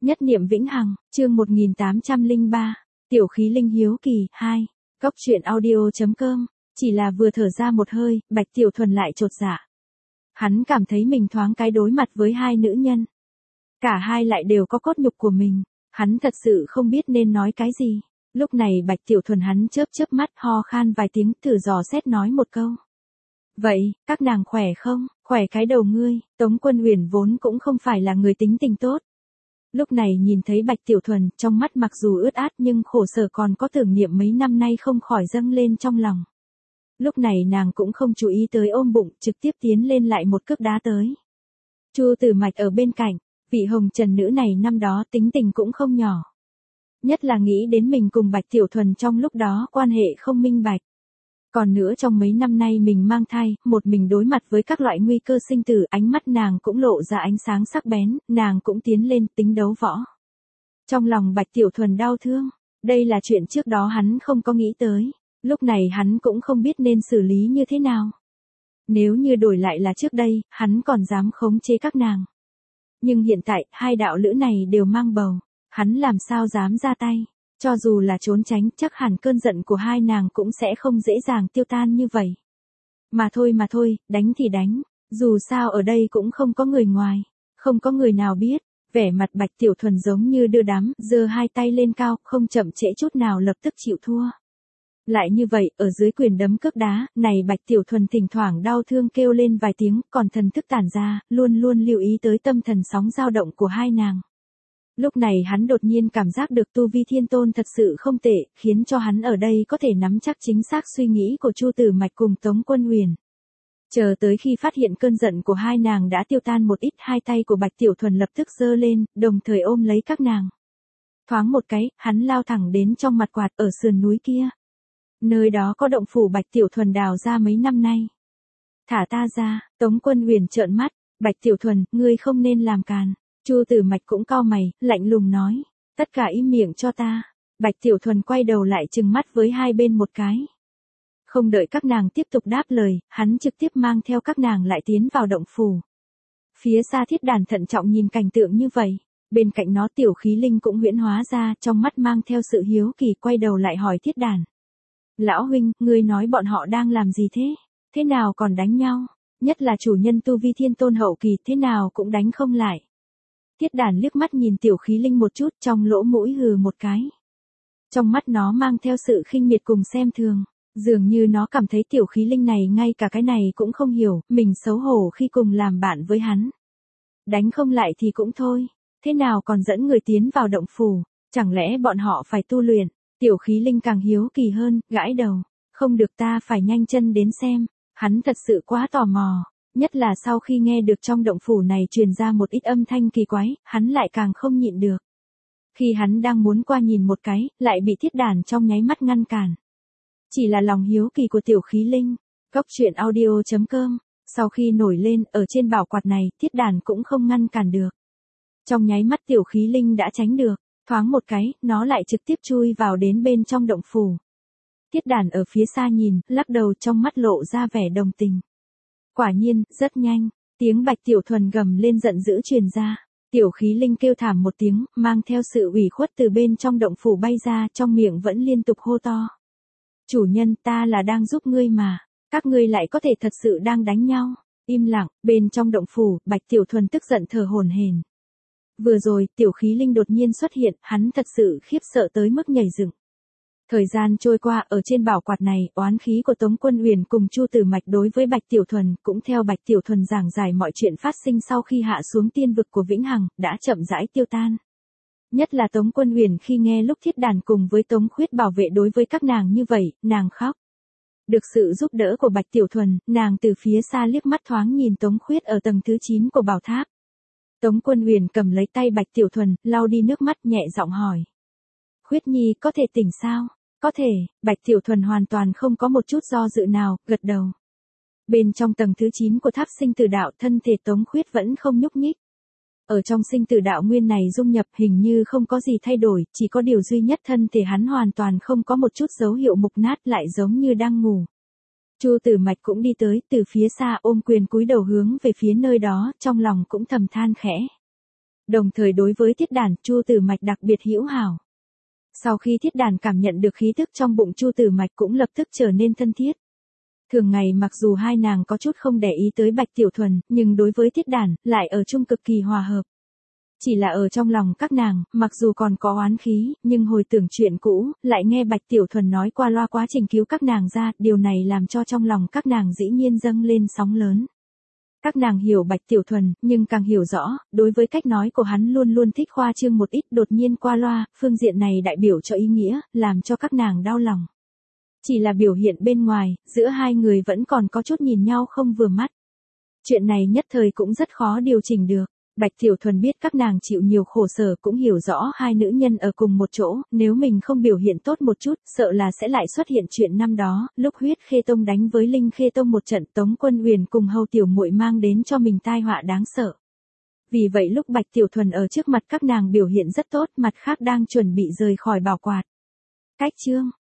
Nhất niệm vĩnh hằng, chương 1803, Tiểu khí linh hiếu kỳ, 2, Cốc truyện audio.com, chỉ là vừa thở ra một hơi, Bạch Tiểu Thuần lại chột dạ. Hắn cảm thấy mình thoáng cái đối mặt với hai nữ nhân. Cả hai lại đều có cốt nhục của mình, hắn thật sự không biết nên nói cái gì. Lúc này Bạch Tiểu Thuần hắn chớp chớp mắt ho khan vài tiếng thử dò xét nói một câu. Vậy, các nàng khỏe không? Khỏe cái đầu ngươi, Tống Quân Huyền vốn cũng không phải là người tính tình tốt. Lúc này nhìn thấy Bạch Tiểu Thuần, trong mắt mặc dù ướt át nhưng khổ sở còn có tưởng niệm mấy năm nay không khỏi dâng lên trong lòng. Lúc này nàng cũng không chú ý tới ôm bụng, trực tiếp tiến lên lại một cước đá tới. Chu Tử Mạch ở bên cạnh, vị hồng trần nữ này năm đó tính tình cũng không nhỏ. Nhất là nghĩ đến mình cùng Bạch Tiểu Thuần trong lúc đó quan hệ không minh bạch. Còn nữa trong mấy năm nay mình mang thai, một mình đối mặt với các loại nguy cơ sinh tử, ánh mắt nàng cũng lộ ra ánh sáng sắc bén, nàng cũng tiến lên tính đấu võ. Trong lòng Bạch Tiểu Thuần đau thương, đây là chuyện trước đó hắn không có nghĩ tới, lúc này hắn cũng không biết nên xử lý như thế nào. Nếu như đổi lại là trước đây, hắn còn dám khống chế các nàng. Nhưng hiện tại, hai đạo lữ này đều mang bầu, hắn làm sao dám ra tay. Cho dù là trốn tránh, chắc hẳn cơn giận của hai nàng cũng sẽ không dễ dàng tiêu tan như vậy. Mà thôi, đánh thì đánh, dù sao ở đây cũng không có người ngoài, không có người nào biết, vẻ mặt Bạch Tiểu Thuần giống như đưa đám, giơ hai tay lên cao, không chậm trễ chút nào lập tức chịu thua. Lại như vậy, ở dưới quyền đấm cước đá, này Bạch Tiểu Thuần thỉnh thoảng đau thương kêu lên vài tiếng, còn thần thức tản ra, luôn luôn lưu ý tới tâm thần sóng dao động của hai nàng. Lúc này hắn đột nhiên cảm giác được tu vi thiên tôn thật sự không tệ, khiến cho hắn ở đây có thể nắm chắc chính xác suy nghĩ của Chu Tử Mạch cùng Tống Quân Huyền. Chờ tới khi phát hiện cơn giận của hai nàng đã tiêu tan một ít, hai tay của Bạch Tiểu Thuần lập tức giơ lên, đồng thời ôm lấy các nàng. Thoáng một cái, hắn lao thẳng đến trong mặt quạt ở sườn núi kia. Nơi đó có động phủ Bạch Tiểu Thuần đào ra mấy năm nay. Thả ta ra, Tống Quân Huyền trợn mắt, Bạch Tiểu Thuần, ngươi không nên làm càn. Chu Tử Mạch cũng cau mày, lạnh lùng nói, tất cả im miệng cho ta. Bạch Tiểu Thuần quay đầu lại trừng mắt với hai bên một cái. Không đợi các nàng tiếp tục đáp lời, hắn trực tiếp mang theo các nàng lại tiến vào động phủ. Phía xa Thiết Đàn thận trọng nhìn cảnh tượng như vậy, bên cạnh nó Tiểu khí linh cũng huyễn hóa ra, trong mắt mang theo sự hiếu kỳ, quay đầu lại hỏi Thiết Đàn. Lão huynh, ngươi nói bọn họ đang làm gì thế? Thế nào còn đánh nhau? Nhất là chủ nhân tu vi thiên tôn hậu kỳ, thế nào cũng đánh không lại. Thiết Đàn liếc mắt nhìn Tiểu khí linh một chút, trong lỗ mũi hừ một cái. Trong mắt nó mang theo sự khinh miệt cùng xem thường, dường như nó cảm thấy Tiểu khí linh này ngay cả cái này cũng không hiểu, mình xấu hổ khi cùng làm bạn với hắn. Đánh không lại thì cũng thôi, thế nào còn dẫn người tiến vào động phủ, chẳng lẽ bọn họ phải tu luyện? Tiểu khí linh càng hiếu kỳ hơn, gãi đầu, không được, ta phải nhanh chân đến xem, hắn thật sự quá tò mò. Nhất là sau khi nghe được trong động phủ này truyền ra một ít âm thanh kỳ quái, hắn lại càng không nhịn được. Khi hắn đang muốn qua nhìn một cái, lại bị Thiết Đàn trong nháy mắt ngăn cản. Chỉ là lòng hiếu kỳ của Tiểu khí linh. Cốc truyện audio.com, sau khi nổi lên, ở trên bảo quạt này, Thiết Đàn cũng không ngăn cản được. Trong nháy mắt Tiểu khí linh đã tránh được, thoáng một cái, nó lại trực tiếp chui vào đến bên trong động phủ. Thiết Đàn ở phía xa nhìn, lắc đầu, trong mắt lộ ra vẻ đồng tình. Quả nhiên, rất nhanh, tiếng Bạch Tiểu Thuần gầm lên giận dữ truyền ra. Tiểu khí linh kêu thảm một tiếng, mang theo sự ủy khuất từ bên trong động phủ bay ra, trong miệng vẫn liên tục hô to. Chủ nhân, ta là đang giúp ngươi mà, các ngươi lại có thể thật sự đang đánh nhau. Im lặng, bên trong động phủ, Bạch Tiểu Thuần tức giận thở hổn hển. Vừa rồi, Tiểu khí linh đột nhiên xuất hiện, hắn thật sự khiếp sợ tới mức nhảy dựng. Thời gian trôi qua, ở trên bảo quạt này, oán khí của Tống Quân Huyền cùng Chu Tử Mạch đối với Bạch Tiểu Thuần, cũng theo Bạch Tiểu Thuần giảng giải mọi chuyện phát sinh sau khi hạ xuống tiên vực của Vĩnh Hằng, đã chậm rãi tiêu tan. Nhất là Tống Quân Huyền khi nghe lúc Thiết Đàn cùng với Tống Khuyết bảo vệ đối với các nàng như vậy, nàng khóc. Được sự giúp đỡ của Bạch Tiểu Thuần, nàng từ phía xa liếc mắt thoáng nhìn Tống Khuyết ở tầng thứ 9 của bảo tháp. Tống Quân Huyền cầm lấy tay Bạch Tiểu Thuần, lau đi nước mắt, nhẹ giọng hỏi. Khuyết Nhi có thể tỉnh sao? Có thể, Bạch Tiểu Thuần hoàn toàn không có một chút do dự nào, gật đầu. Bên trong tầng thứ 9 của tháp sinh tử đạo, thân thể Tống Khuyết vẫn không nhúc nhích. Ở trong sinh tử đạo nguyên này dung nhập, hình như không có gì thay đổi, chỉ có điều duy nhất thân thể hắn hoàn toàn không có một chút dấu hiệu mục nát, lại giống như đang ngủ. Chu Tử Mạch cũng đi tới, từ phía xa ôm quyền cúi đầu hướng về phía nơi đó, trong lòng cũng thầm than khẽ. Đồng thời đối với Thiết Đàn, Chu Tử Mạch đặc biệt hữu hảo. Sau khi Thiết Đàn cảm nhận được khí tức trong bụng Chu Tử Mạch cũng lập tức trở nên thân thiết. Thường ngày mặc dù hai nàng có chút không để ý tới Bạch Tiểu Thuần, nhưng đối với Thiết Đàn, lại ở chung cực kỳ hòa hợp. Chỉ là ở trong lòng các nàng, mặc dù còn có oán khí, nhưng hồi tưởng chuyện cũ, lại nghe Bạch Tiểu Thuần nói qua loa quá trình cứu các nàng ra, điều này làm cho trong lòng các nàng dĩ nhiên dâng lên sóng lớn. Các nàng hiểu Bạch Tiểu Thuần, nhưng càng hiểu rõ, đối với cách nói của hắn luôn luôn thích khoa trương một ít đột nhiên qua loa, phương diện này đại biểu cho ý nghĩa, làm cho các nàng đau lòng. Chỉ là biểu hiện bên ngoài, giữa hai người vẫn còn có chút nhìn nhau không vừa mắt. Chuyện này nhất thời cũng rất khó điều chỉnh được. Bạch Tiểu Thuần biết các nàng chịu nhiều khổ sở cũng hiểu rõ hai nữ nhân ở cùng một chỗ, nếu mình không biểu hiện tốt một chút, sợ là sẽ lại xuất hiện chuyện năm đó, lúc Huyết Khê Tông đánh với Linh Khê Tông một trận, Tống Quân Huyền cùng Hầu Tiểu Muội mang đến cho mình tai họa đáng sợ. Vì vậy lúc Bạch Tiểu Thuần ở trước mặt các nàng biểu hiện rất tốt, mặt khác đang chuẩn bị rời khỏi bảo quạt. Cách chương